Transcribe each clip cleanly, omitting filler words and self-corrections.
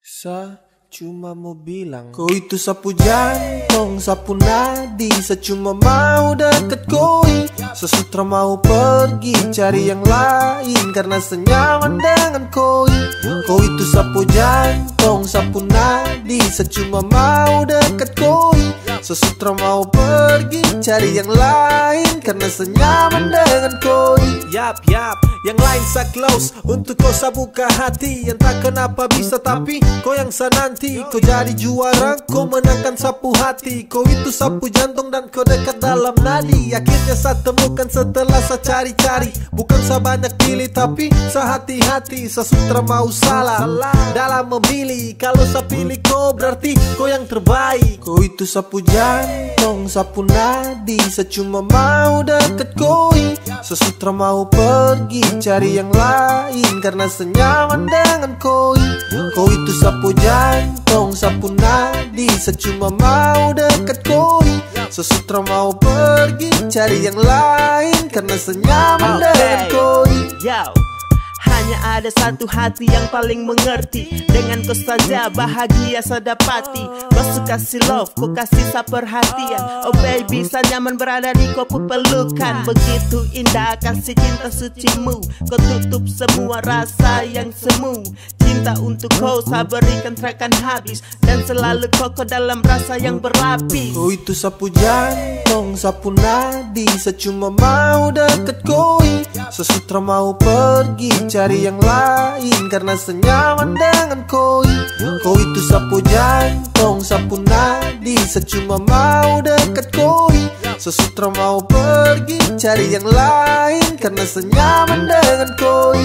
Sa cuma mau bilang kau itu sapu jantung, sapu nadi. Sa cuma mau deket koi. Sesutra mau pergi cari yang lain karena senyaman dengan koi. Kau itu sapu jantung, sapu nadi. Sa cuma mau deket koi. Sesutra mau pergi cari yang lain karena senyaman dengan koi. Yap, yang lain sa close untuk kau sa buka hati. Entah kenapa bisa tapi kau yang sa nanti. Kau jadi juara, kau menangkan sapu hati. Kau itu sapu jantung dan kau dekat dalam nadi. Akhirnya sa temukan setelah sa cari-cari. Bukan sa banyak pilih tapi sa hati-hati. Sa sutra mau salah dalam memilih. Kalau sa pilih kau berarti kau yang terbaik. Kau itu sapu jantung, sapu nadi. Sa cuma mau deket koi. Sesutra mau pergi cari yang lain karena senyaman dengan koi. Kau itu sapu jantung, sapu nadi. Sa cuma mau deket koi. Sesutra mau pergi cari yang lain karena senyaman dengan koi. Hanya ada satu hati yang paling mengerti. Dengan kau saja bahagia saya dapati. Kau suka kasih love, kau kasih sa perhatian. Oh baby, saya nyaman berada di kau pelukan. Begitu indah kasih cinta sucimu. Kau tutup semua rasa yang semu. Cinta untuk kau saya berikan terakan habis. Dan selalu kokoh dalam rasa yang berlapis. Kau itu sapu jantung, sapu nadi. Sa cuma mau deket koi. Sesutra mau pergi cari yang lain karena senyaman dengan koi. Kau itu sapu jantung, sapu nadi. Sa cuma mau deket koi. Sesutra mau pergi cari yang lain karena senyaman dengan koi.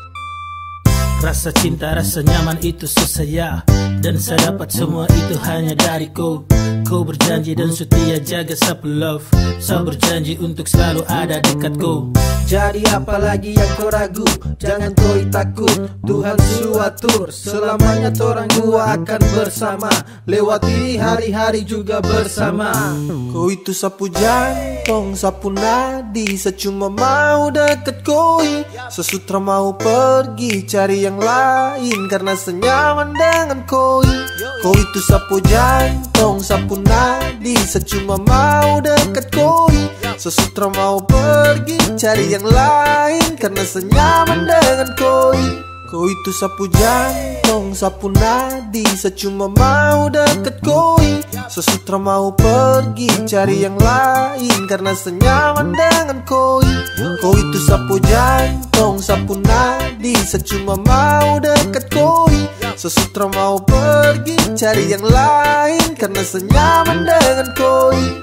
Rasa cinta, rasa nyaman itu saya. Dan saya dapat semua itu hanya dari kau. Kau berjanji dan setia jaga sapu love. Saya berjanji untuk selalu ada dekat kau. Jadi apalagi yang kau ragu, jangan kau takut. Tuhan suatur, selamanya torang dua akan bersama. Lewati hari-hari juga bersama. Kau itu sapu jantung, sapu nadi. Sa cuma mau deket koi. Sesutra mau pergi cari yang lain karena senyaman dengan koi. Kau itu sapu jantung, sapu nadi. Sa cuma mau deket koi. Sesutra mau pergi cari yang lain karena senyaman dengan koi. Kau itu sapu jantung, sapu nadi. Sa cuma mau deket koi. Sesutra mau pergi cari yang lain karena senyaman dengan koi. Kau itu sapu jantung, sapu nadi. Sa cuma mau deket koi. Sesutra mau pergi cari yang lain karena senyaman dengan koi.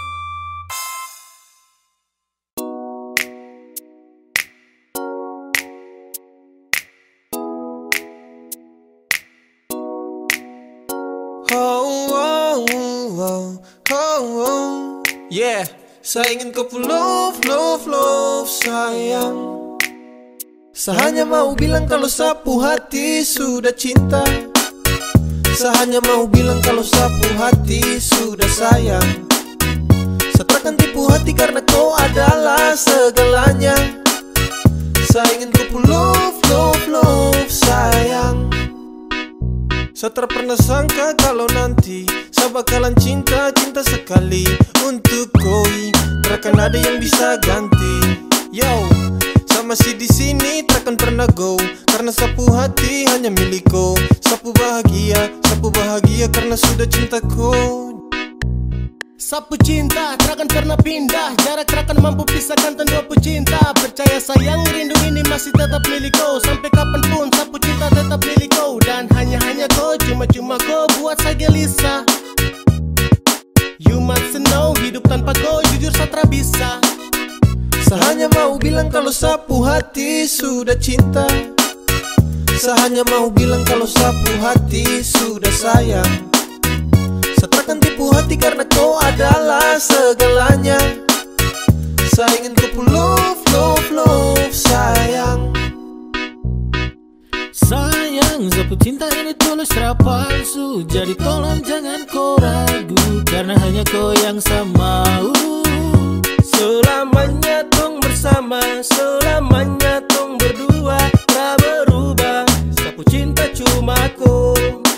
Yeah, saya ingin kau love sayang. Saya hanya mau bilang kalau sapu hati sudah cinta. Saya hanya mau bilang kalau sapu hati sudah sayang. Saya takkan tipu hati karena kau adalah segalanya. Saya ingin kau love sayang. Saya tak pernah sangka kalau nanti saya bakalan cinta sekali untuk koi. Takkan ada yang bisa ganti. Yo, saya masih di sini takkan pernah go karena sapu hati hanya milik kau. Sapu bahagia karena sudah cinta kau. Sapu cinta takkan pernah pindah. Jarak takkan mampu pisahkan dua pecinta. Percaya sayang rindu ini masih tetap milik kau. Sampai kapanpun sapu cinta tetap milik kau. Dan hanya kau, cuma kau buat saya gelisah. You must know hidup tanpa kau jujur saya tak bisa. Saya hanya mau bilang kalau sapu hati sudah cinta. Saya hanya mau bilang kalau sapu hati sudah sayang. Saya takkan tipu hati karena kau adalah segalanya. Saya ingin kau love sayang. Sayang, sapu cinta ini tulus tak palsu. Jadi tolong jangan kau ragu karena hanya kau yang saya mau. Selamanya tong bersama, selamanya tong berdua. Tak berubah, sapu cinta cuma kau.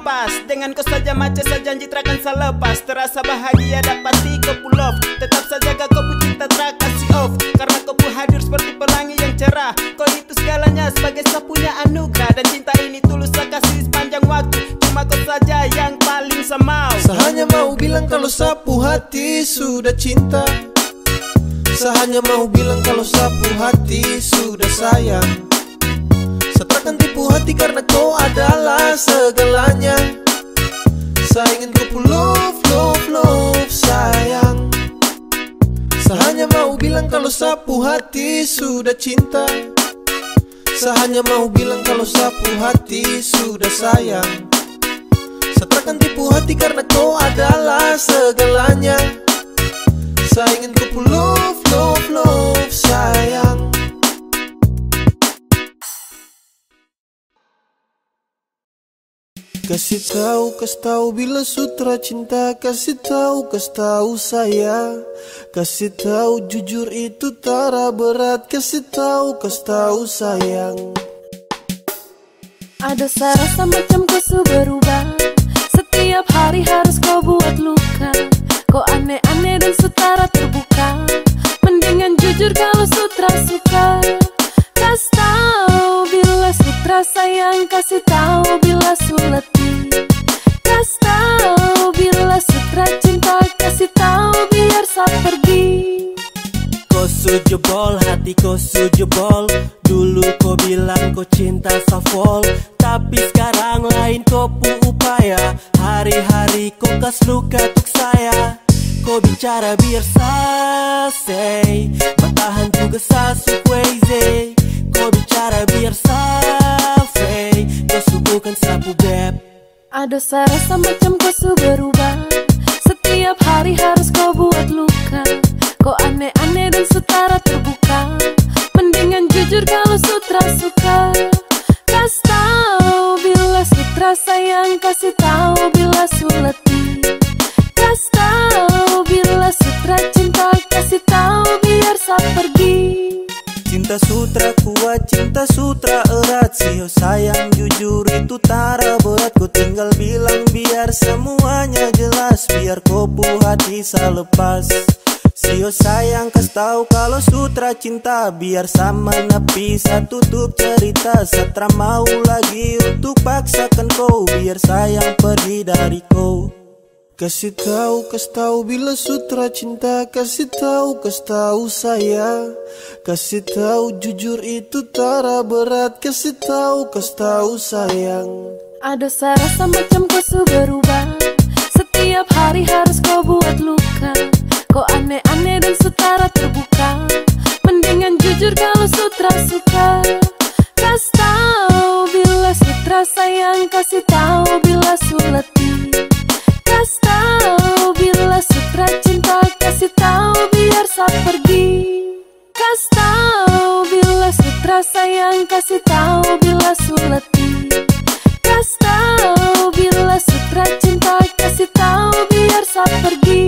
lepas. Dengan kau saja macam saya janji takkan saya lepas. Terasa bahagia dapati kau pull off. Tetap saja kau pu cinta tak kasih off. Karena kau pu hadir seperti pelangi yang cerah. Kau itu segalanya sebagai saya punya anugerah. Dan cinta ini tulus saya kasih sepanjang waktu. Cuma kau saja yang paling saya mau. Saya hanya mau bilang kalau sapu hati sudah cinta. Saya hanya mau bilang kalau sapu hati sudah sayang. Saya takkan tipu hati karena kau adalah segalanya. Saya ingin kau pu love, love, love sayang. Saya hanya mau bilang kalau sapu hati sudah cinta. Saya hanya mau bilang kalau sapu hati sudah sayang. Saya takkan tipu hati karena kau adalah segalanya. Saya ingin kau pu love, love, love sayang. Kasih tahu bila sutra cinta. Kasih tahu saya. Kasih tahu jujur itu tara berat. Kasih tahu sayang. Ada rasa macam kau su berubah. Setiap hari harus kau buat luka. Kau aneh-aneh dan setara terbuka. Mendingan jujur kalau sutra suka. Kasih tahu bila sutra sayang. Kasih tahu bila letih. Kasih tahu bila sutra cinta. Kasih tahu biar saya pergi. Kau sujebol, hati kau sujebol. Dulu kau bilang kau cinta safol. Tapi sekarang lain kau pu upaya. Hari-hari kau kas luka tuk saya. Kau bicara biar say. Bertahan juga sasu crazy. Kau bicara biar say. Kau subukan sapu beb. Ada rasa macam kau su berubah. Setiap hari harus kau buat luka. Kau aneh-aneh dan setara terbuka. Mendingan jujur kalau sutra suka. Kasih tahu bila sutra sayang. Kasih tahu bila letih. Kasih tahu bila sutra cinta. Kasih tahu biar saya pergi. Cinta sutra kuat, cinta sutra erat. Sio sayang jujur itu tara berat. Ku tinggal bilang biar semuanya jelas. Biar kau pu hati saya lepas. Sio sayang kasih tahu kalau sutra cinta. Biar sama nepi saya tutup cerita. Setra mau lagi untuk paksakan kau. Biar sayang pergi dari kau. Kasih tahu bila sutra cinta. Kasih tahu saya. Kasih tahu jujur itu tara berat. Kasih tahu sayang. Ada rasa macam kau su berubah. Setiap hari harus kau buat luka. Kau aneh-aneh dan setara terbuka. Mendingan jujur kalau sutra suka. Kasih tahu bila sutra sayang. Kasih tahu bila letih. Kasih tahu bila sutra cinta. Kasih tahu biar saya pergi. Kasih tahu bila sutra sayang. Kasih tahu bila letih. Kasih tahu bila sutra cinta. Kasih tahu biar saya pergi.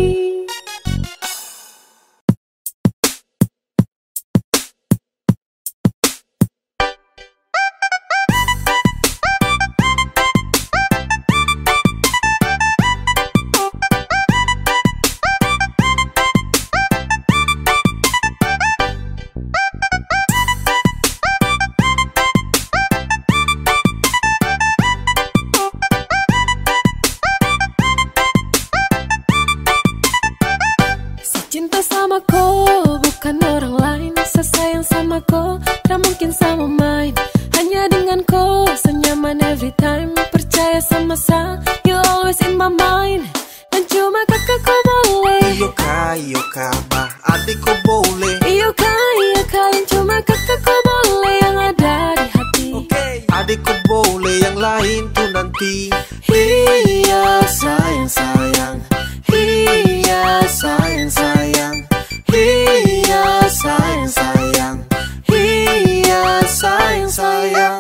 Cinta sama kau bukan orang lain. Saya sayang sama kau, tak mungkin sama main. Hanya dengan kau, senyaman every time. Percaya sama saya, you always in my mind. Dan cuma kakak kau boleh. Iyo kah, bah adik kau boleh. Iyo kah, yang cuma kakak kau boleh. Yang ada di hati. Adik kau boleh, yang lain tuh nanti. Iya sayang sayang. Iya sayang sayang. Iya sayang sayang. Iya sayang sayang.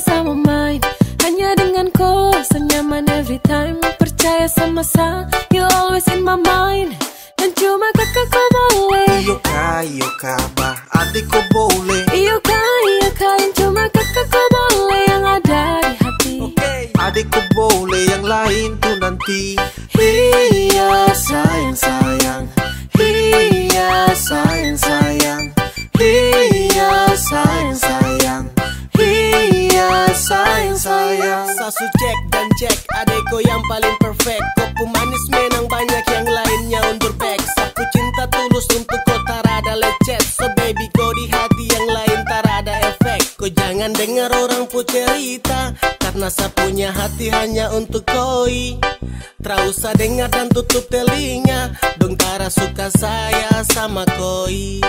sama main. Hanya dengan kau rasa nyaman every time. Percaya sama saya, you always in my mind. Dan cuma kakak kau boleh. Iyo kak, bah adik kau boleh. Iyo kak, yang cuma kakak kau boleh. Yang ada di hati. Adik kau boleh, yang lain tuh nanti. Iya sayang. Iya sayang. Iya sayang. Iya sayang. Sasu cek dan cek, adekku yang paling perfect. Kau pemanis menang banyak yang lainnya undur pek. Sapu cinta tulus untuk kau tarada lecet. So baby kau di hati yang lain tarada efek. Kau jangan dengar orang pu cerita, karena sapunya hati hanya untuk koi. Tra usah dengar dan tutup telinga, dong tara suka saya sama koi.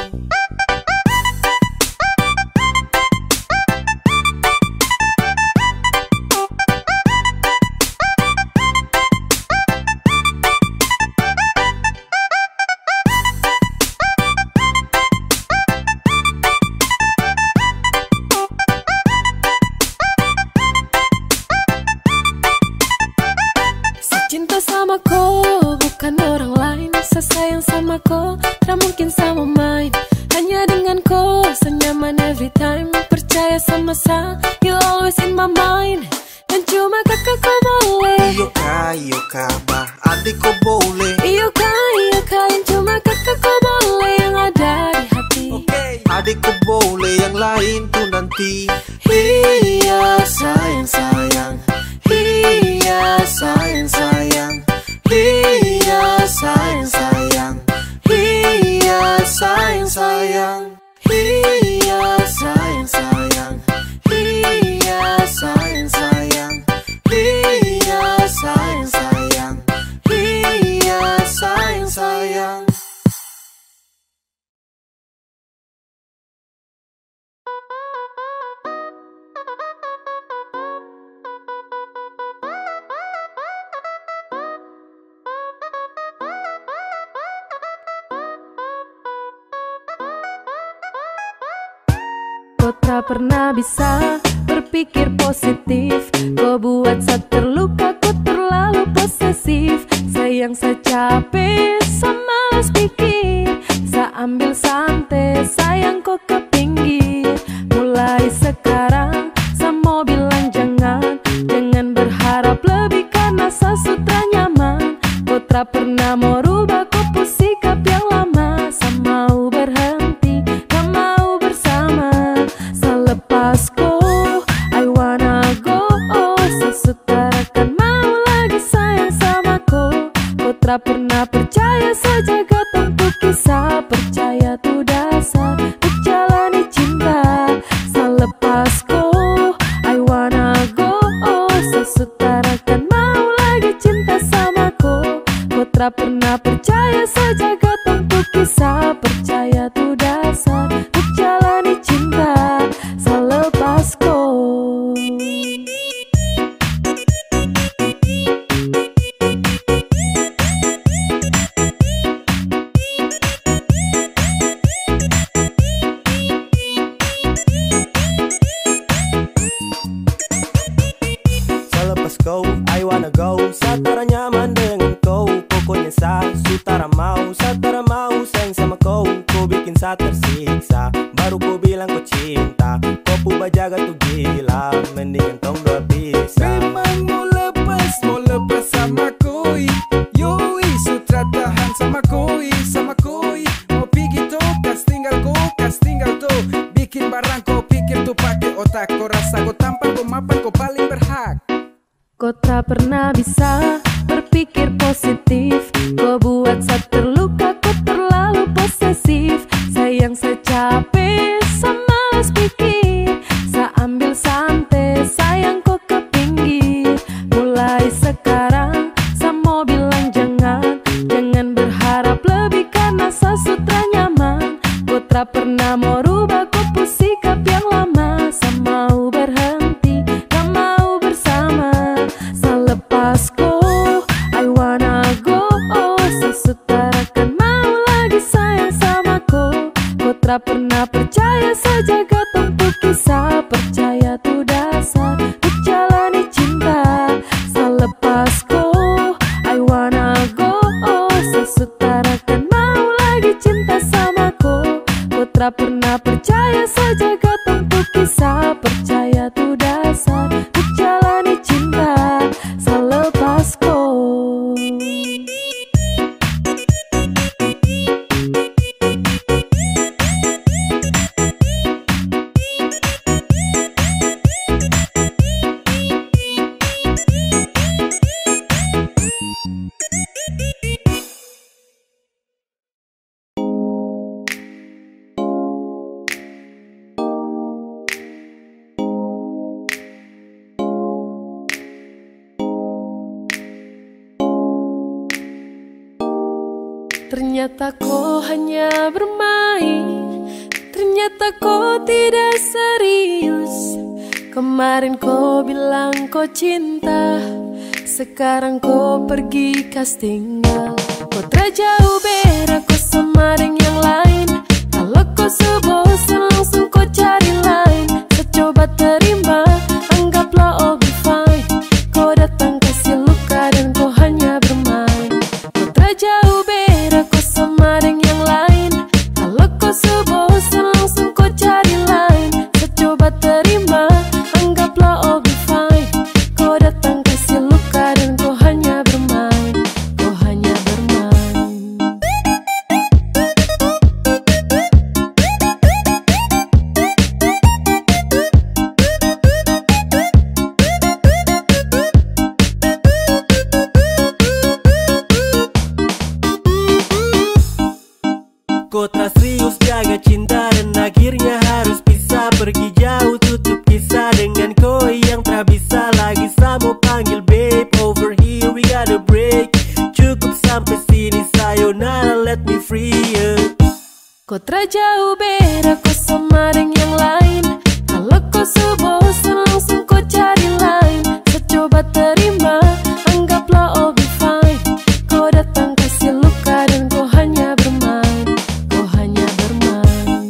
Cinta sama kau, bukan orang lain. Sesayang sama kau, tak mungkin sama main. Hanya dengan kau, rasa nyaman every time. Percaya sama saya, you always in my mind. Dan cuma kakak kau boleh. Iyo kak, bah adik kau boleh. Iyo kak, yang cuma kakak kau boleh. Yang ada di hati. Adik kau boleh, yang lain tuh nanti. Iya sayang. Iya sayang. Iya sayang. Iya sayang. Iya sayang. Iya sayang. Iya sayang. Iya sayang. Kau tak pernah bisa berpikir positif. Kau buat saya terluka, kau terlalu posesif. Sayang saya capek, saya malas pikir. Saya ambil santai, sayang kau ke pinggir. Mulai sekarang saya mau bilang jangan berharap lebih, karena saya sudah nyaman. Kau tak pernah mau rubah, kau pun sikap yang lama. Saya mau berhenti, gak mau bersama. Saya lepas kau, I wanna go. Saya setarakan mau lagi sayang sama kau. Kau tak pernah percaya, saya jaga tentu kisah. Percaya tuh dasar untuk jalani cinta. Saya lepas kau, I wanna go. Saya setarakan mau lagi cinta sama kau. Kau tak pernah percaya, saya jaga tentu kisah. Percaya tuh dasar untuk jalani cinta. Saya lepas kau. Selepas kau, I wanna go. Satara nyaman dengan kau. Pokoknya sutara mau sayang sama kau. Kau bikin saya tersiksa, baru kau bilang kau cinta. Kau pun jaga tuh gila, mendingan tong dua bisa. Memang mau lepas sama koi. Yoi, sutra tahan sama koi. Mau pergi to, kas tinggal to. Bikin barang kau pikir tuh pakai otak. Kau rasa kau tampan, kau mapan, kau paling berhak. Kau tak pernah bisa berpikir positif. Kau buat saya terluka, kau terlalu posesif. Sayang saya capek, saya malas pikir. Saya ambil santai, sayang kau ke pinggir. Mulai sekarang saya mau bilang jangan berharap lebih, karena saya sudah nyaman. Kau tak pernah mau rubah, kau pun sikap yang lama. Saya mau berhenti, gak mau bersama. Saya lepas kau, I wanna go. Saya setarakan mau lagi sayang sama kau. Kau tak pernah percaya, Ternyata kau hanya bermain, ternyata kau tidak serius. Kemarin kau bilang kau cinta, sekarang kau pergi kas tinggal. Kau terjauh beda kau sama dengan yang lain. Kalau kau sebosan langsung kau cari lain. Saya coba terima, anggaplah all be fine. Kau datang kasih luka dan kau hanya bermain. Kau terjauh beda kau sama dengan yang lain. Kalau kau sebosan langsung kau cari lain. Saya coba terima, anggaplah all be fine. Kau datang kasih luka dan kau hanya bermain. Kau hanya bermain. Kau tak serius jaga cinta dan akhirnya harus pisah. Pergi jauh tutup kisah dengan kau yang tak bisa lagi. Sama panggil babe, over here we gotta break. Cukup sampai sini, sayonara, let me free you. Kau terjauh beda kau sama dengan yang lain. Kalau kau sebosan langsung kau cari lain. Saya coba terima, anggaplah all be fine. Kau datang kasih luka dan kau hanya bermain. Kau hanya bermain.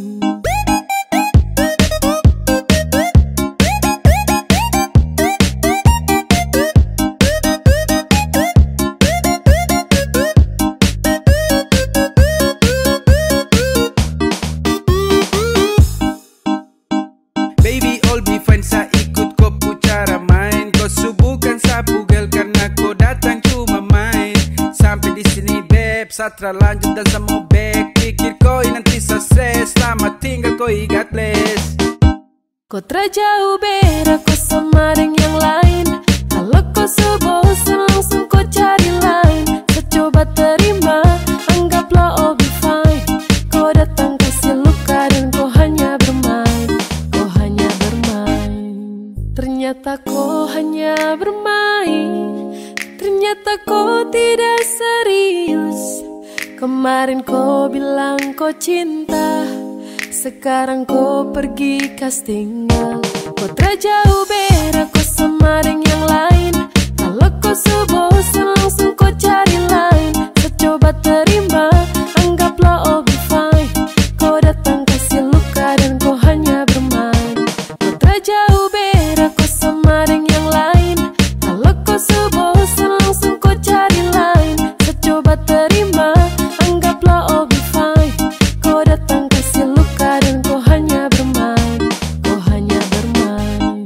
Baby all be fine, saya ikut kau pu cara main. Kau subuhkan sapu gel karena kau datang cuma main. Sampai di sini beb, saya terlanjut dan saya mau back. Pikir kau nanti saya stress, selamat tinggal kau God bless. Kau terjauh beda kau sama dengan yang lain. Kalau kau sebosan langsung kau cari lain. Saya coba terima, anggaplah all be fine. Kau datang kasih luka dan kau hanya bermain. Kau hanya bermain. Ternyata kau hanya bermain, ternyata kau tidak serius. Kemarin kau bilang kau cinta, sekarang kau pergi kas tinggal. Kau terjauh beda kau sama dengan yang lain. Kalau kau sebosan langsung kau cari lain. Saya coba terima, anggaplah all be fine. Kau datang kasih luka dan kau hanya bermain. Kau terjauh beda kau sama dengan yang lain. Kalau kau sebosan langsung kau cari lain. Saya coba terima, anggaplah all be fine. Kau datang kasih luka dan kau hanya bermain. Kau hanya bermain.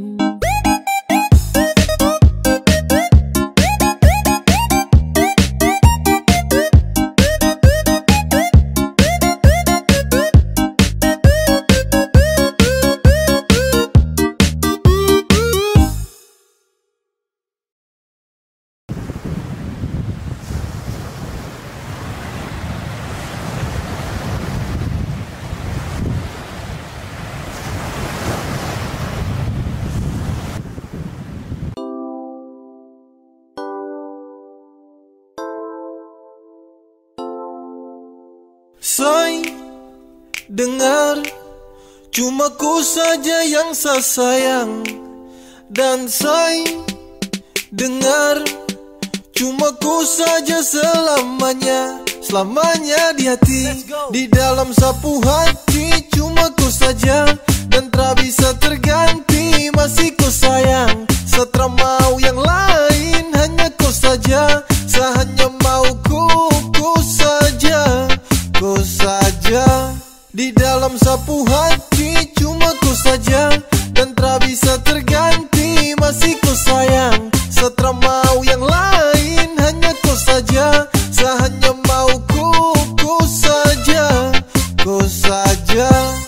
Say, dengar, cuma ku saja yang saya sayang. Dan say, dengar, cuma ku saja selamanya. Selamanya di hati, di dalam sapu hati. Cuma ku saja dan tak bisa terganti. Masih ku sayang, setelah mau yang lain. Hanya ku saja, saya hanya mau ku saja. Ku saja di dalam sapu hati. Cuma ku saja dan tak bisa terganti. Masih ku sayang, setelah mau yang lain. Hanya ku saja, saya hanya mau ku saja. Ku saja.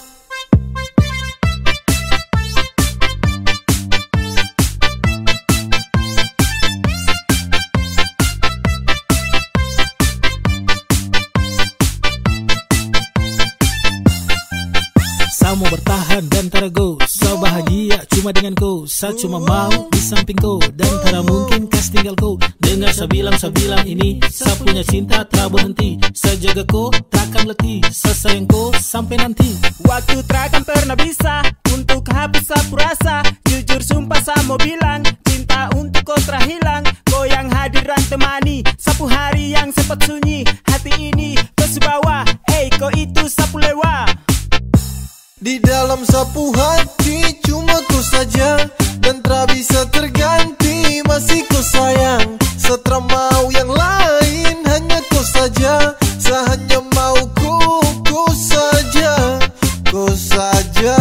Saya mau bertahan dan terago. Saya bahagia cuma dengan kau. Saya cuma mau di samping kau dan tak mungkin kas tinggal kau. Dengan Dengar saya bilang ini, saya punya cinta tak berhenti. Saya jaga kau, takkan letih. Saya sayang kau sampai nanti. Waktu takkan pernah bisa untuk hapus sapu rasa. Jujur sumpah saya mau bilang, cinta untuk kau terhilang. Kau yang hadiran temani sapu hari yang sempat sunyi. Hati ini kau sebawa, kau itu sapu lewa. Di dalam sapu hati cuma kau saja, dan tak bisa terganti, masih kau sayang. Setelah mau yang lain, hanya kau saja. Saya hanya mau kau saja, kau saja.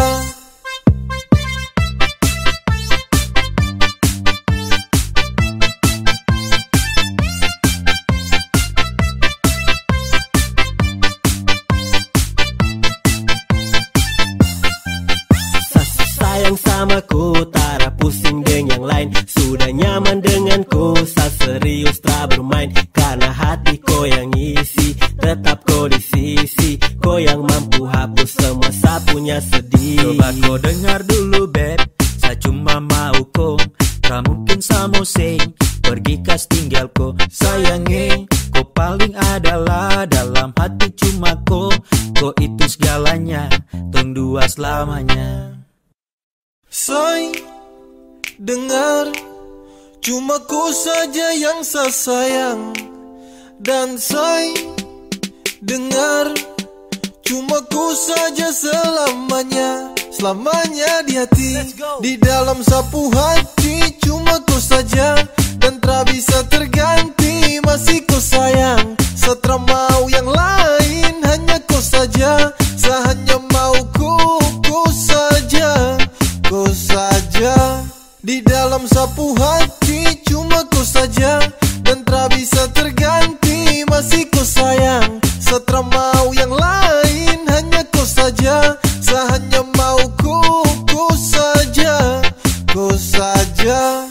Sayang sama ku, tak pusing dengan yang lain. Sudah nyaman denganku, saya serius tak bermain. Karena hati kau yang isi, tetap kau di sisi. Kau yang mampu hapus semua saya punya sedih. Coba kau dengar dulu beb, saya cuma mau kau. Tak mungkin saya mau sing, pergi kas tinggal kau. Sayangi, kau paling adalah dalam hati cuma kau. Kau itu segalanya, tong dua selamanya. Say, dengar, cuma kau saja yang saya sayang. Dan say, dengar, cuma kau saja selamanya. Selamanya di hati, di dalam sapu hati cuma kau saja, dan tak bisa terganti, masih kau sayang. Setelah mau yang lain, hanya kau saja. Saya hanya mau kau saja, kau saja. Di dalam sapu hati cuma kau saja, dan tak bisa terganti, masih kau sayang. Setelah mau yang lain, hanya kau saja. Saya hanya mau kau saja, kau saja.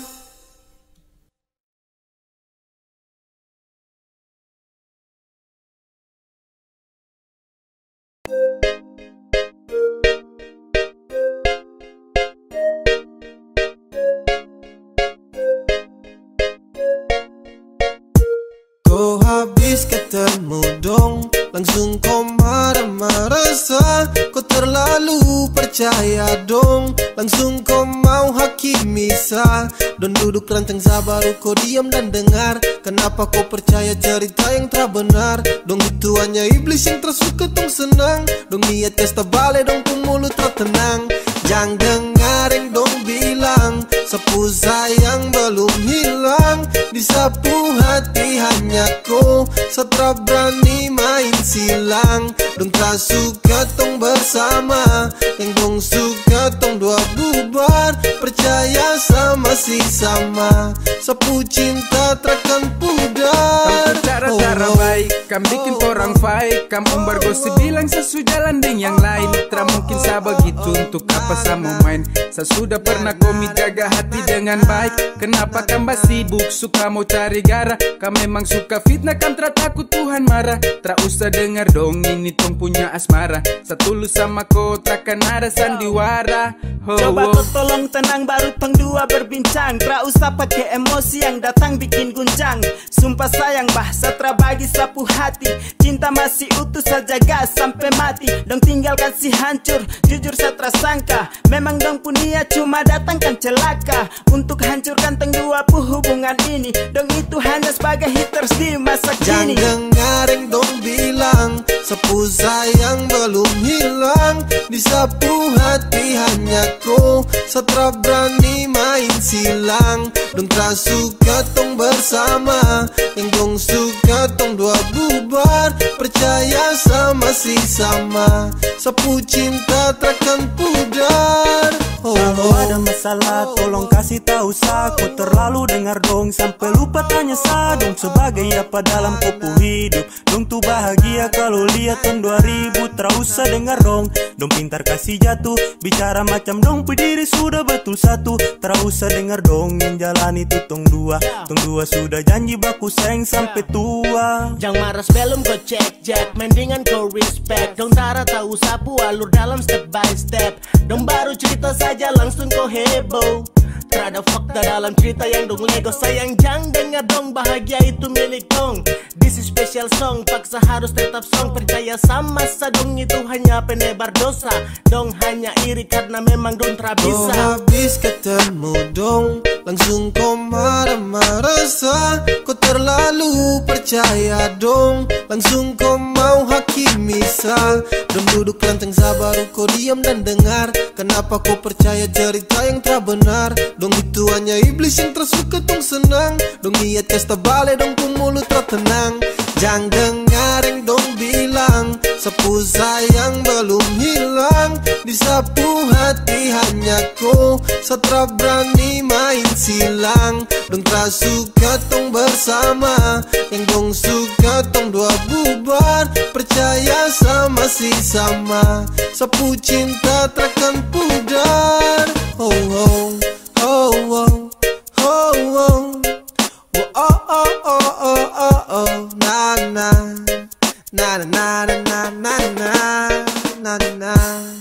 Kau habis ketemu dong, langsung kau marah-marah sah. Kau terlalu percaya dong, langsung kau mau hakimi sah. Don duduk rancang baru kau diam dan dengar. Kenapa kau percaya cerita yang tak benar? Dong itu hanya iblis yang tersuka tong senang. Dong niat kasta bale dong pun mulut tak tenang. Jangan dengar yang dong bilang, sapu sayang belum hilang. Di sapu hati hanya kau, setelah berani main silang. Dong tak suka tong bersama, yang dong suka tong dua bubar. Percaya sama si sama, sapu cinta takkan pudar. Cara-cara baik, kam bikin orang fight. Kam bergosip bilang sesu jalan dengan yang lain. Tak mungkin saya begitu, untuk apa saya mau main? Saya sudah pernah komi jaga hati dengan baik. Kenapa kam sibuk, suka mau cari gara? Kam memang suka fitnah, kam tak takut Tuhan marah. Tak usah dengar dong, ini tong punya asmara. Setulus sama kau takkan ada sandiwara. Coba kau tolong tenang baru tong dua berbincang. Tak usah pakai emosi yang datang bikin guncang. Sumpah sayang bah, setelah bagi sapu hati. Cinta masih utuh, saya jaga sampai mati. Dong tinggalkan si hancur, jujur saya tersangka. Memang dong punya cuma datangkan celaka. Untuk hancurkan tong dua hubungan ini. Dong itu hanya sebagai haters di masa kini. Jangan dengar yang dong bilang, sapu sayang belum hilang. Di sapu hati hanya kau, setelah berani main silang. Dong tak suka tong bersama, yang dong suka tong dua bubar. Percaya sama si sama, sapu cinta takkan pudar. Kalau ada masalah tolong kasih tahu sa. Kau terlalu dengar dong sampai lupa tanya sa. Dong sebagai apa dalam kopu hidup. Dong tuh bahagia kalau lihat tahun 2000. Tak usah dengar dong, dong pintar kasih jatuh. Bicara macam dong berdiri sudah betul satu. Tak usah dengar dong yang jalan itu tong dua. Tong dua sudah janji baku sayang sampai tua. Jangan marah sebelum kau cek jack, mendingan kau respect. Dong tara tahu sapu alur dalam step by step. Dong baru cerita saja langsung kau heboh. Terada fakta dalam cerita yang dong lego. Sayang jangan dengar dong, bahagia itu milik dong. This is special song, paksa harus tetap song. Percaya sama sadong itu hanya penebar dosa. Dong hanya iri karena memang dong terabisa. Oh habis ketemu dong, langsung kau marah-marah sah. Kau terlalu percaya dong, langsung kau mau hakimi sah. Dong duduk lanteng sabar, kau diam dan dengar. Kenapa kau percaya cerita yang tak benar? Dong itu hanya iblis yang tersuka tong senang. Dong niat kasta balik dong ku mulut tak tenang. Jangan dengar yang dong bilang, sapu sayang belum hilang. Di sapu hati hanya kau, satra berani main silang. Dong tak suka tong bersama, yang dong suka tong dua bubar. Percaya sama si sama, sapu cinta takkan pudar. Oh oh oh oh oh oh. Oh oh oh oh oh oh na na na na na na na na na na.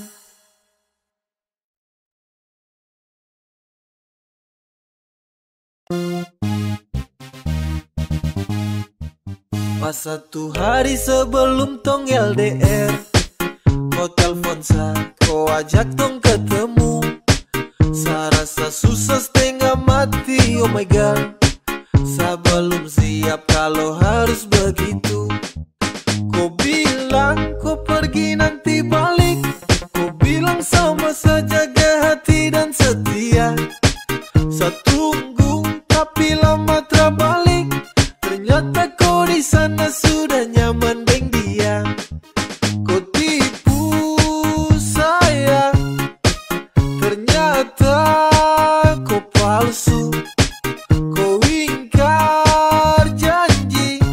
Pas satu hari sebelum tong LDR, kau telepon sa, kau ajak tong ketemu. Sa rasa susah setengah mati, oh my god. Sa belum siap kalau harus begitu. Kau bilang kau pergi nanti balik, kau bilang sama saja jaga hati dan setia. Sa tunggu tapi lama terbalik, ternyata kau di sana sudah nyaman dengan dia. Kau tipu saya, ternyata kau palsu. Kau ingkar janji,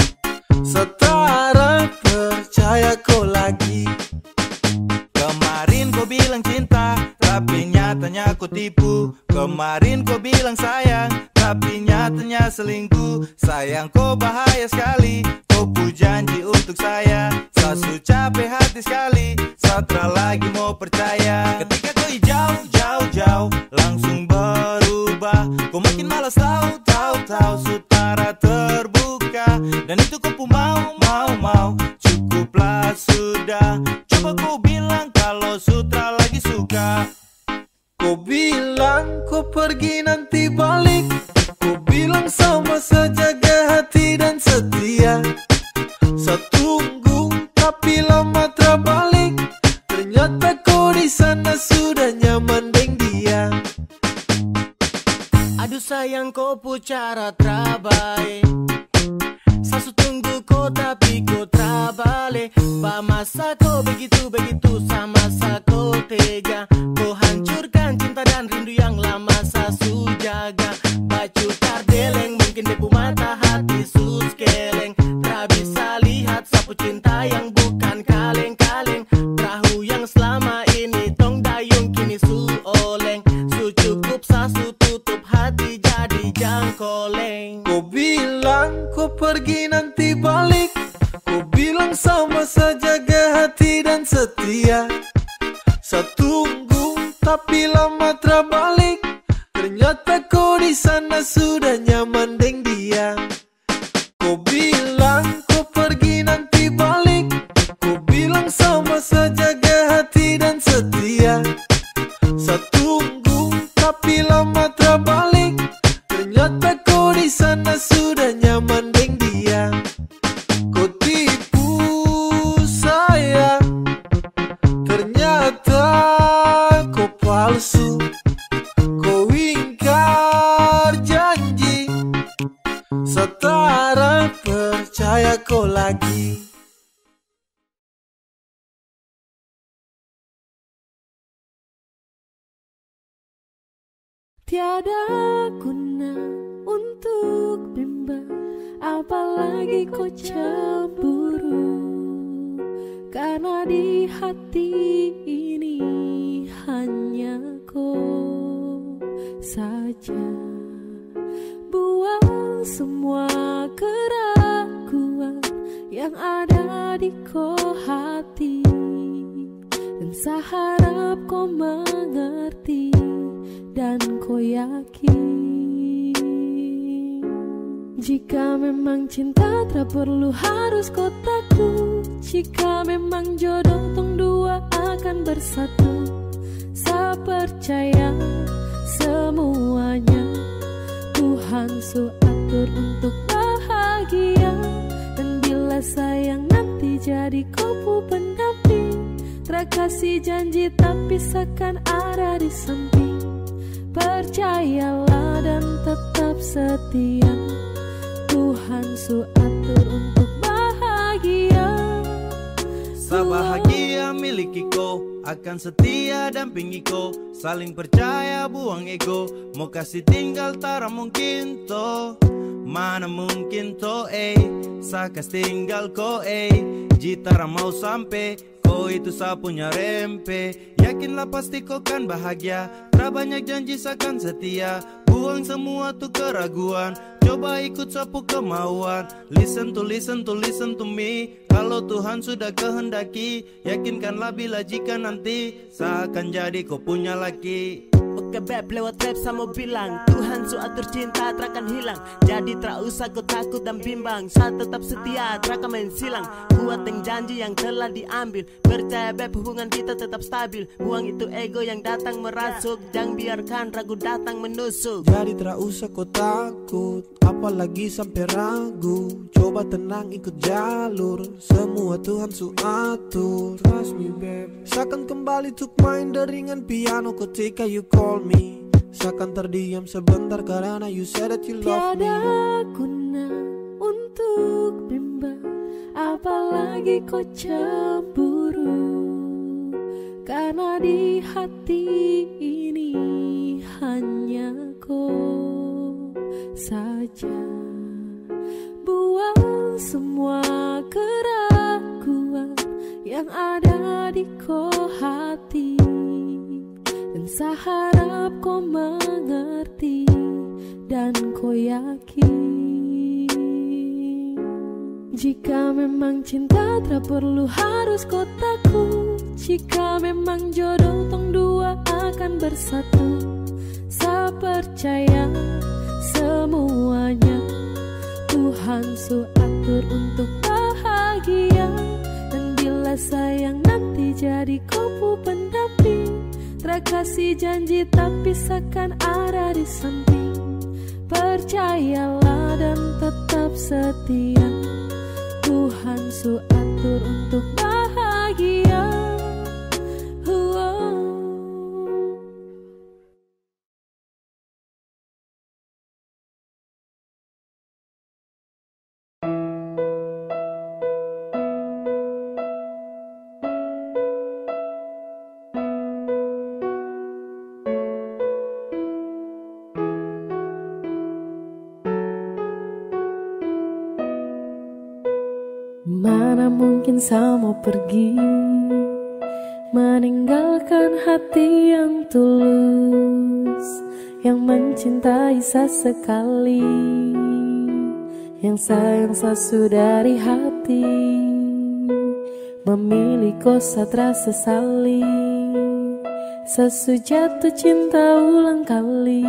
setara percaya kau lagi. Kemarin kau bilang cinta, tapi nyatanya kau tipu. Kemarin kau bilang sayang, tapi nyatanya selingkuh. Sayang kau bahaya sekali, kau pu janji untuk saya. Sasu capek hati sekali, satra lagi mau percaya. Ketika kau jauh, langsung berubah. Kau makin malas tahu, sutara terbuka. Dan itu kau pu mau, cukuplah sudah. Coba kau bilang kalau sutra lagi suka. Kau bilang kau pergi nanti balik, kau bilang sama saja jaga hati dan setia. Sa tunggu tapi lama terbalik, ternyata kau di sana sudah nyaman dengan dia. Aduh sayang kau pu cara terbaik. Sasu tunggu kau tapi kau terbalik. Pa masa kau begitu sama masa kau tega. Kau hancurkan cinta dan rindu yang lama sasu jaga. Baju tardeleng mungkin debu mata hati sus keleng. Tak bisa lihat sapu cinta yang bukan kaleng-kaleng. Perahu yang selama ini tong dayung kini su oleng. Su cukup sasu tutup hati jadi jangkoleng. Kau bilang kau pergi nanti balik, kau bilang sama saja jaga hati dan setia. Sa tunggu tapi lama terbalik, ternyata kau di sana sudah nyaman dengan dia. Kau bilang kau pergi nanti balik, kau bilang sama saja jaga hati dan setia. Sa tunggu tapi lama terbalik, ternyata kau di sana sudah nyaman dengan dia. Kau tipu saya, ternyata kau palsu. Kau ingkar janji, setara percaya kau lagi. Tiada guna untuk bimbang, apalagi kau cemburu. Karena di hati ini hanya kau saja. Buang semua keraguan yang ada di kau hati, dan saya harap kau mengerti dan dan kau yakin. Jika memang cinta tak perlu harus kau takut. Jika memang jodoh tong dua akan bersatu. Saya percaya semuanya Tuhan su atur untuk bahagia. Dan bila sayang nanti jadi kau pendamping, terkasih janji tapi seakan ada di samping. Percayalah dan tetap setia, Tuhan su atur untuk bahagia. Sabahagia miliki ko, akan setia dampingi ko. Saling percaya buang ego, mau kasih tinggal tara mungkin to. Mana mungkin to sakas tinggal ko jitara mau sampai. Ko itu sa punya rempe. Yakinlah pasti kau kan bahagia. Tra banyak janji sakan setia. Buang semua tuh keraguan. Coba ikut sapu kemauan. Listen to me. Kalau Tuhan sudah kehendaki, yakinkanlah bila jika nanti seakan jadi kau punya laki. Oke beb, lewat rap sama bilang Tuhan su atur cinta terakan hilang. Jadi tak usah kau takut dan bimbang. Saya tetap setia, terakan main silang. Buat yang janji yang telah diambil. Percaya beb, hubungan kita tetap stabil. Buang itu ego yang datang merasuk. Jangan biarkan ragu datang menusuk. Jadi tak usah kau takut, apalagi sampai ragu. Coba tenang ikut jalur, semua Tuhan su atur. Trust me babe. Seakan kembali tuk main deringan piano ketika you call me. Seakan terdiam sebentar karena you said that you love me. Tiada guna untuk bimbang, apalagi kau cemburu. Karena di hati ini hanya kau saja. Buang semua keraguan yang ada di kau hati. Dan saya harap kau mengerti dan kau yakin. Jika memang cinta tak perlu harus kau takut. Jika memang jodoh tong dua akan bersatu. Saya percaya semuanya Tuhan su atur untuk bahagia. Dan bila sayang nanti jadi kau pendamping, terkasih janji tapi seakan ada di samping. Percayalah dan tetap setia, Tuhan su atur untuk bahagia. Mana mungkin saya mau pergi, meninggalkan hati yang tulus, yang mencintai sesekali, yang sayang sesudah dari hati. Memilih kau satra sesali, sesu jatuh cinta ulang kali.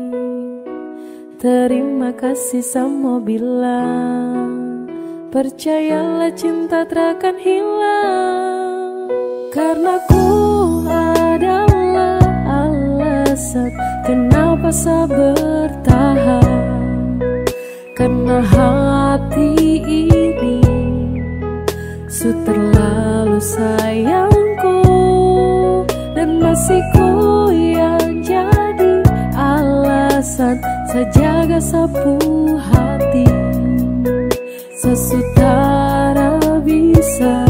Terima kasih sama bilang, percayalah cinta takkan hilang. Karena ku adalah alasan kenapa saya bertahan. Karena hati ini su terlalu sayangku. Dan masih ku yang jadi alasan saya jaga sapu hati. Sesutara bisa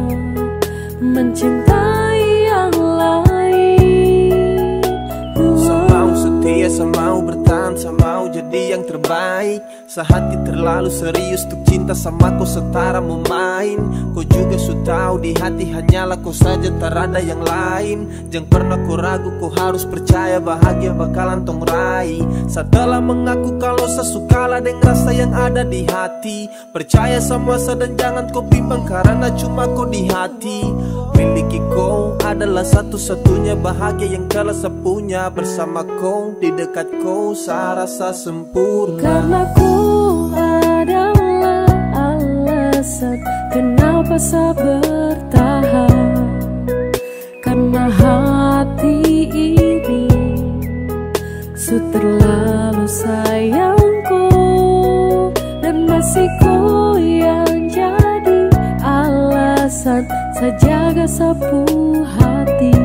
mencintai yang lain. Saya mau setia, saya mau bertahan, saya mau mau jadi yang terbaik. Sehati terlalu serius untuk cinta sama kau setara mau main. Kau juga su tahu di hati hanyalah kau saja, tak ada yang lain. Jangan pernah kau ragu, kau harus percaya bahagia bakalan tong raih. Setelah mengaku kalau sesukalah dengan rasa yang ada di hati, percaya sama dan jangan kau bimbang karena cuma kau di hati. Miliki kau adalah satu-satunya bahagia yang telah sepunya. Bersama kau, di dekat kau, saya rasa sempurna. Karena ku adalah alasan kenapa saya bertahan. Karena hati ini su terlalu sayangku, dan masih ku yang jadi alasan saya jaga sapu hati.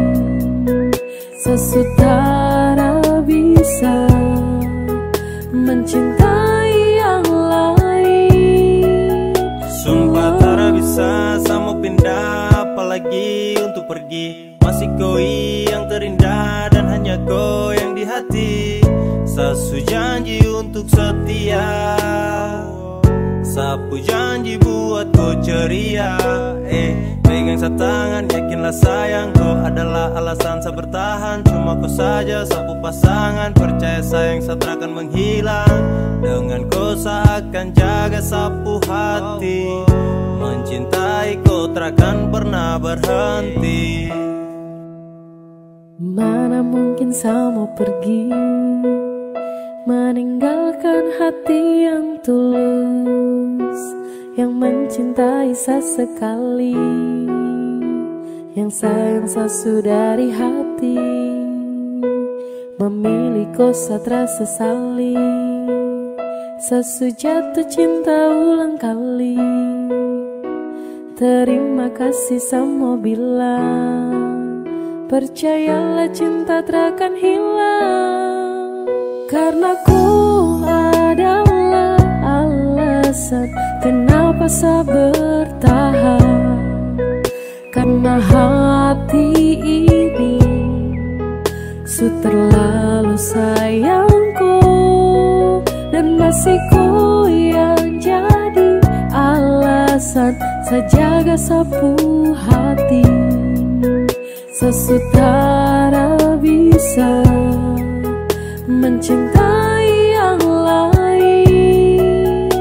Sesutara bisa mencintai yang lain. Sumpah tak bisa sama pindah, apalagi untuk pergi. Masih kau yang terindah dan hanya kau yang di hati. Sasu janji untuk setia, sapu janji buat kau ceria. Pegang setangan, yakinlah sayang, kau adalah alasan saya bertahan. Cuma kau saja sapu pasangan, percaya sayang saya akan menghilang. Dengan kau saya akan jaga sapu hati. Mencintai kau takkan pernah berhenti. Mana mungkin saya mau pergi, meninggalkan hati yang tulus, yang mencintai sesekali, yang sayang saya dari hati. Memilih kau saat rasa sesali, sesu jatuh cinta ulang kali. Terima kasih sama bilang, percayalah cinta takkan hilang. Karena ku adalah alasan kenapa saya bertahan. Karena hati ini su terlalu sayangku, dan masih ku yang jadi alasan saya jaga sapu hati. Sesutara bisa mencintai yang lain.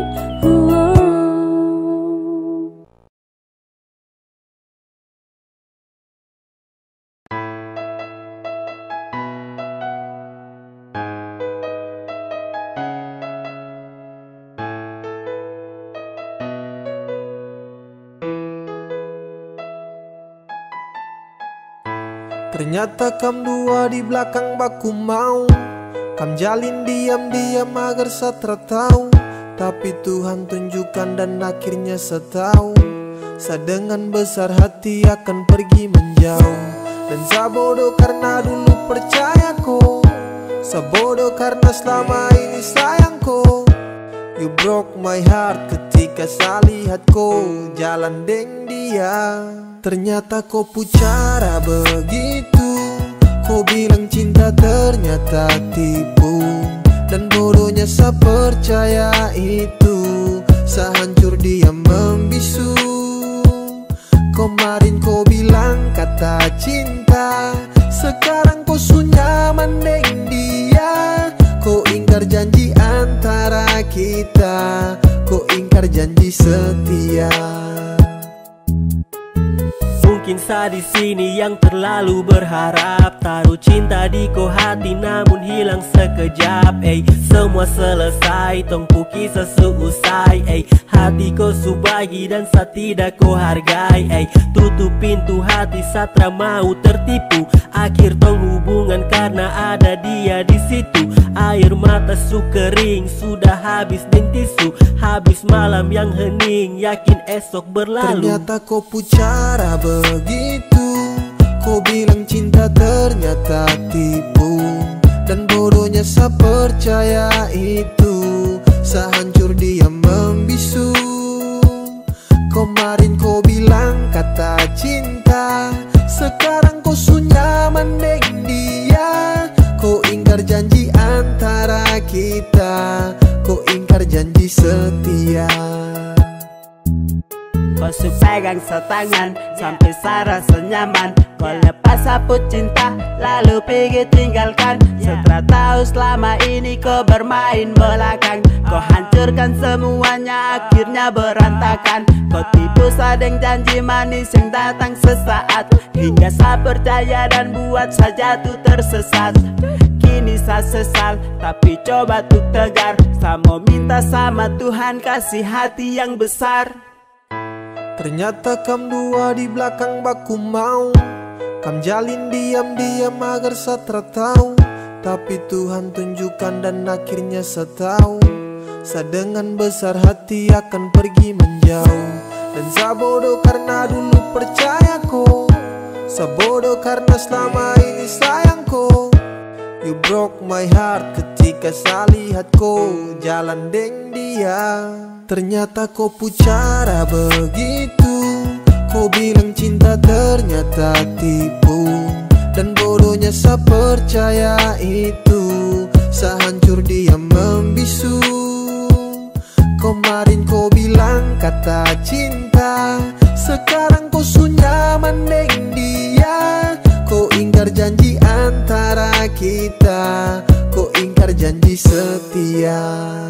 Ternyata kam dua di belakang baku mau, kam jalin diam-diam agar saya tahu. Tapi Tuhan tunjukkan dan akhirnya saya tahu, saya dengan besar hati akan pergi menjauh. Dan saya bodoh karena dulu percaya kau, saya bodoh karena selama ini sayang kau. You broke my heart ketika saya lihat kau jalan deng dia. Ternyata kau pucara begitu, kau bilang cinta ternyata tipu. Dan bodohnya saya percaya itu, saya hancur dia membisu. Kemarin kau bilang kata cinta, sekarang kau nyaman deng dia. Kau ingkar janji antara kita, kau ingkar janji setia. Mungkin saya di sini yang terlalu berharap, taruh cinta di kau hati namun hilang sekejap. Semua selesai, tongku kisah selesai. Hati kau subagi dan saya tidak kau hargai. Tutup pintu hati satra mau tertipu. Akhir tong hubungan karena ada dia di situ. Air mata su kering, sudah habis deng tisu. Habis malam yang hening, yakin esok berlalu. Ternyata kau pucara begitu, kau bilang cinta ternyata tipu. Dan bodohnya saya percaya itu, saya hancur dia membisu. Kemarin kau bilang kata cinta, sekarang kau nyaman deng dia. Kau ingkar janji antara kita, kau ingkar janji setia. Kau su pegang setangan sampai sarah senyaman. Kau lepas sapu cinta lalu pergi tinggalkan. Setelah tahu selama ini kau bermain belakang, kau hancurkan semuanya akhirnya berantakan. Kau tipu sadeng janji manis yang datang sesaat, hingga saya percaya dan buat saya jatuh tersesat. Kini saya sesal tapi coba tuh tegar. Saya mau minta sama Tuhan kasih hati yang besar. Ternyata kam dua di belakang baku mau, kam jalin diam-diam agar saya tahu. Tapi Tuhan tunjukkan dan akhirnya saya tahu, saya dengan besar hati akan pergi menjauh. Dan saya bodoh karena dulu percaya kau, saya bodoh karena selama ini sayang kau. You broke my heart ketika saya lihat kau jalan deng dia. Ternyata kau pucara begitu, kau bilang cinta ternyata tipu. Dan bodohnya saya percaya itu, saya hancur dia membisu. Kemarin kau bilang kata cinta, sekarang kau sunyaman deng dia. Kau ingkar janji antara kita, kau ingkar janji setia.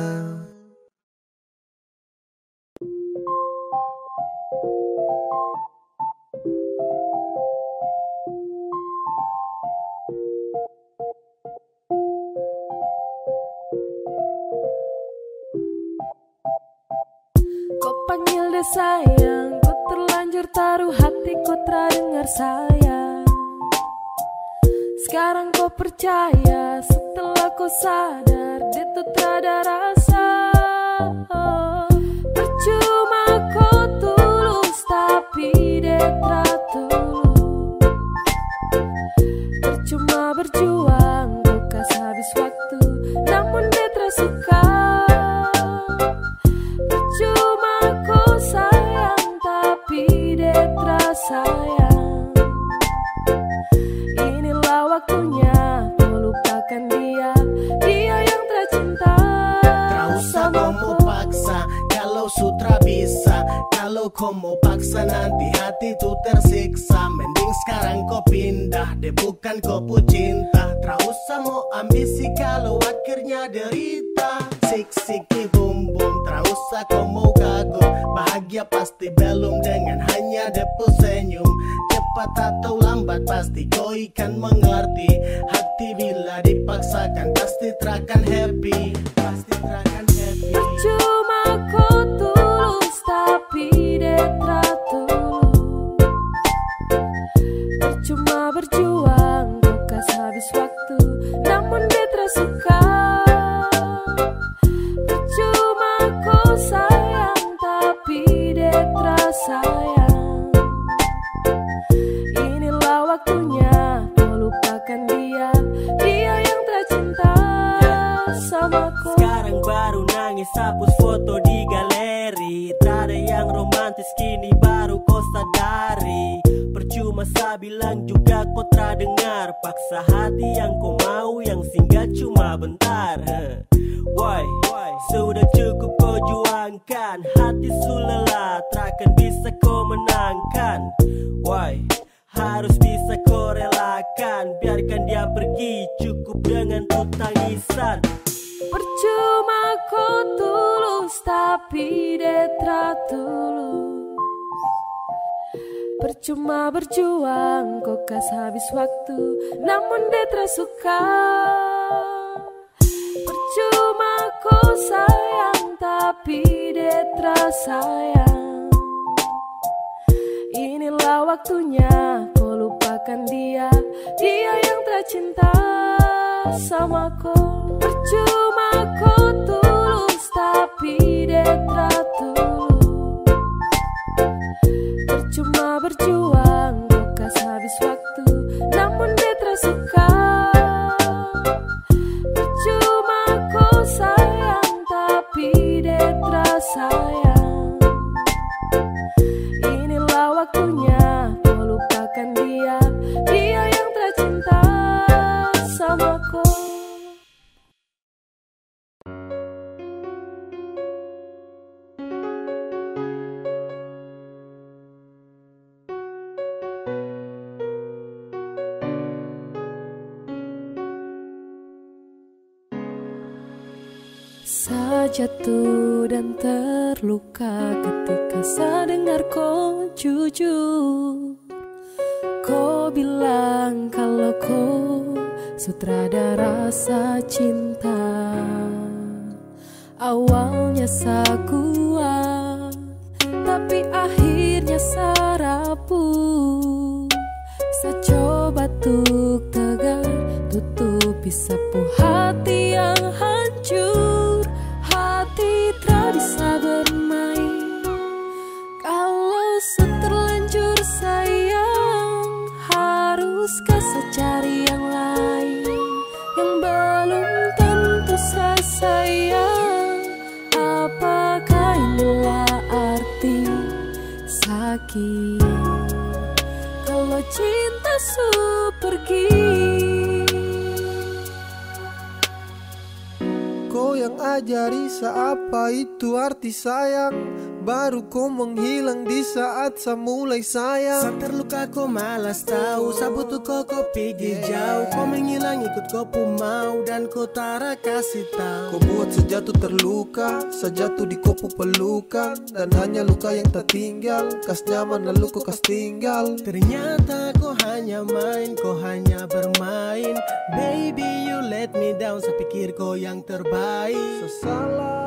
Kau panggil deh sayang, kau terlanjur taruh hatiku terdengar sayang. Sekarang kau percaya setelah kau sadar dia tuh terada rasa. Percuma kau tulus tapi dia tak tulus. Percuma berjuang kau kasih habis waktu, namun dia tak suka. Percuma kau sayang tapi dia tak sayang. Inilah waktunya kau lupakan dia, dia yang tercinta. Tak usah kau mau paksa, kalau sutra bisa. Kalau kau mau paksa nanti hati tuh tersiksa. Mending sekarang kau pindah, deh bukan kau cinta. Tak usah mau ambisi kalau akhirnya derita. Sik-siki bum bum, tak usah kau mau kagum. Bahagia pasti belum dengan hanya depu senyum. Cepat atau lambat pasti kau ikan mengerti. Hati bila dipaksakan pasti terakan happy. Pasti terakan happy. Percuma kau tulus tapi dia tak tulus. Percuma berjuang kau kasih habis waktu, namun dia tak suka. Percuma kau sayang tapi dia tak sayang. Inilah waktunya kau lupakan dia, dia yang tercinta sama kau. Sekarang baru nangis hapus foto di galeri. Tak ada yang romantis kini baru kau sadari. Percuma saya bilang juga kau tak dengar. Paksa hati yang kau mau yang singgah cuma bentar. Why? Sudah cukup kau juangkan. Hati sulelah takkan bisa kau menangkan. Why? Harus bisa kau relakan. Biarkan dia pergi cukup dengan tuh tangisan. Percuma kau tulus tapi dia tak tulus. Percuma berjuang kau kasih habis waktu, namun dia tak suka. Percuma kau sayang tapi dia tak sayang. Inilah waktunya kau lupakan dia, dia yang tercinta sama kau. Percuma kau tulus tapi dia tak tulus. Percuma berjuang kau kasih habis waktu, namun dia tak suka. Percuma kau sayang tapi dia tak sayang. Inilah waktunya kau lupakan dia, dia yang tercinta sama kau. Saya jatuh dan terluka ketika saya dengar kau jujur. Kau bilang kalau kau sutradara rasa cinta. Awalnya saya kuat, tapi akhirnya saya rapuh. Saya coba untuk tegar, tutupi sapu hati yang hancur. Hati tak bisa bermain kalau seterlanjur sayang. Haruskah saya cari yang lain yang belum tentu saya sayang? Apakah inilah arti sakit kalau cinta su pergi? Kau yang ajari apa itu arti sayang. Baru kau menghilang di saat saya mulai sayang. Saya terluka kau malas tahu, saya butuh kau pergi jauh. Kau menghilang ikut kau pun mau dan kau tara kasih tahu. Kau buat sejatuh terluka, sejatuh di kopu pelukan. Dan hanya luka yang tertinggal, kas nyaman lalu kau kas tinggal. Ternyata kau hanya main, kau hanya bermain. Baby you let me down, saya pikir kau yang terbaik. Sesalah.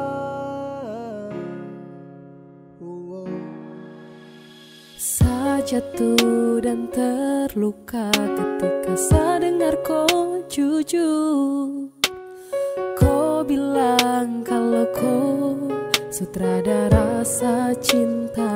Saya jatuh dan terluka ketika saya dengar kau jujur. Kau bilang kalau kau sutradara rasa cinta.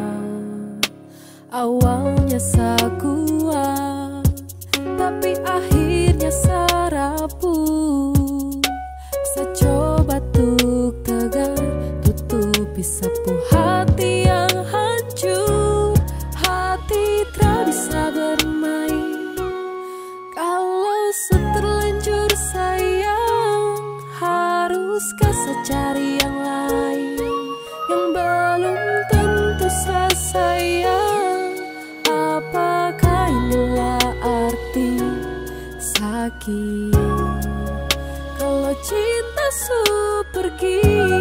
Awalnya saya kuat, tapi akhirnya saya rapuh. Saya coba untuk tegar, tutupi sapu hati yang hancur. Hati tak bisa bermain kalau seterlanjur sayang. Haruskah saya cari yang lain yang belum tentu saya sayang? Apakah inilah arti sakit kalau cinta su pergi?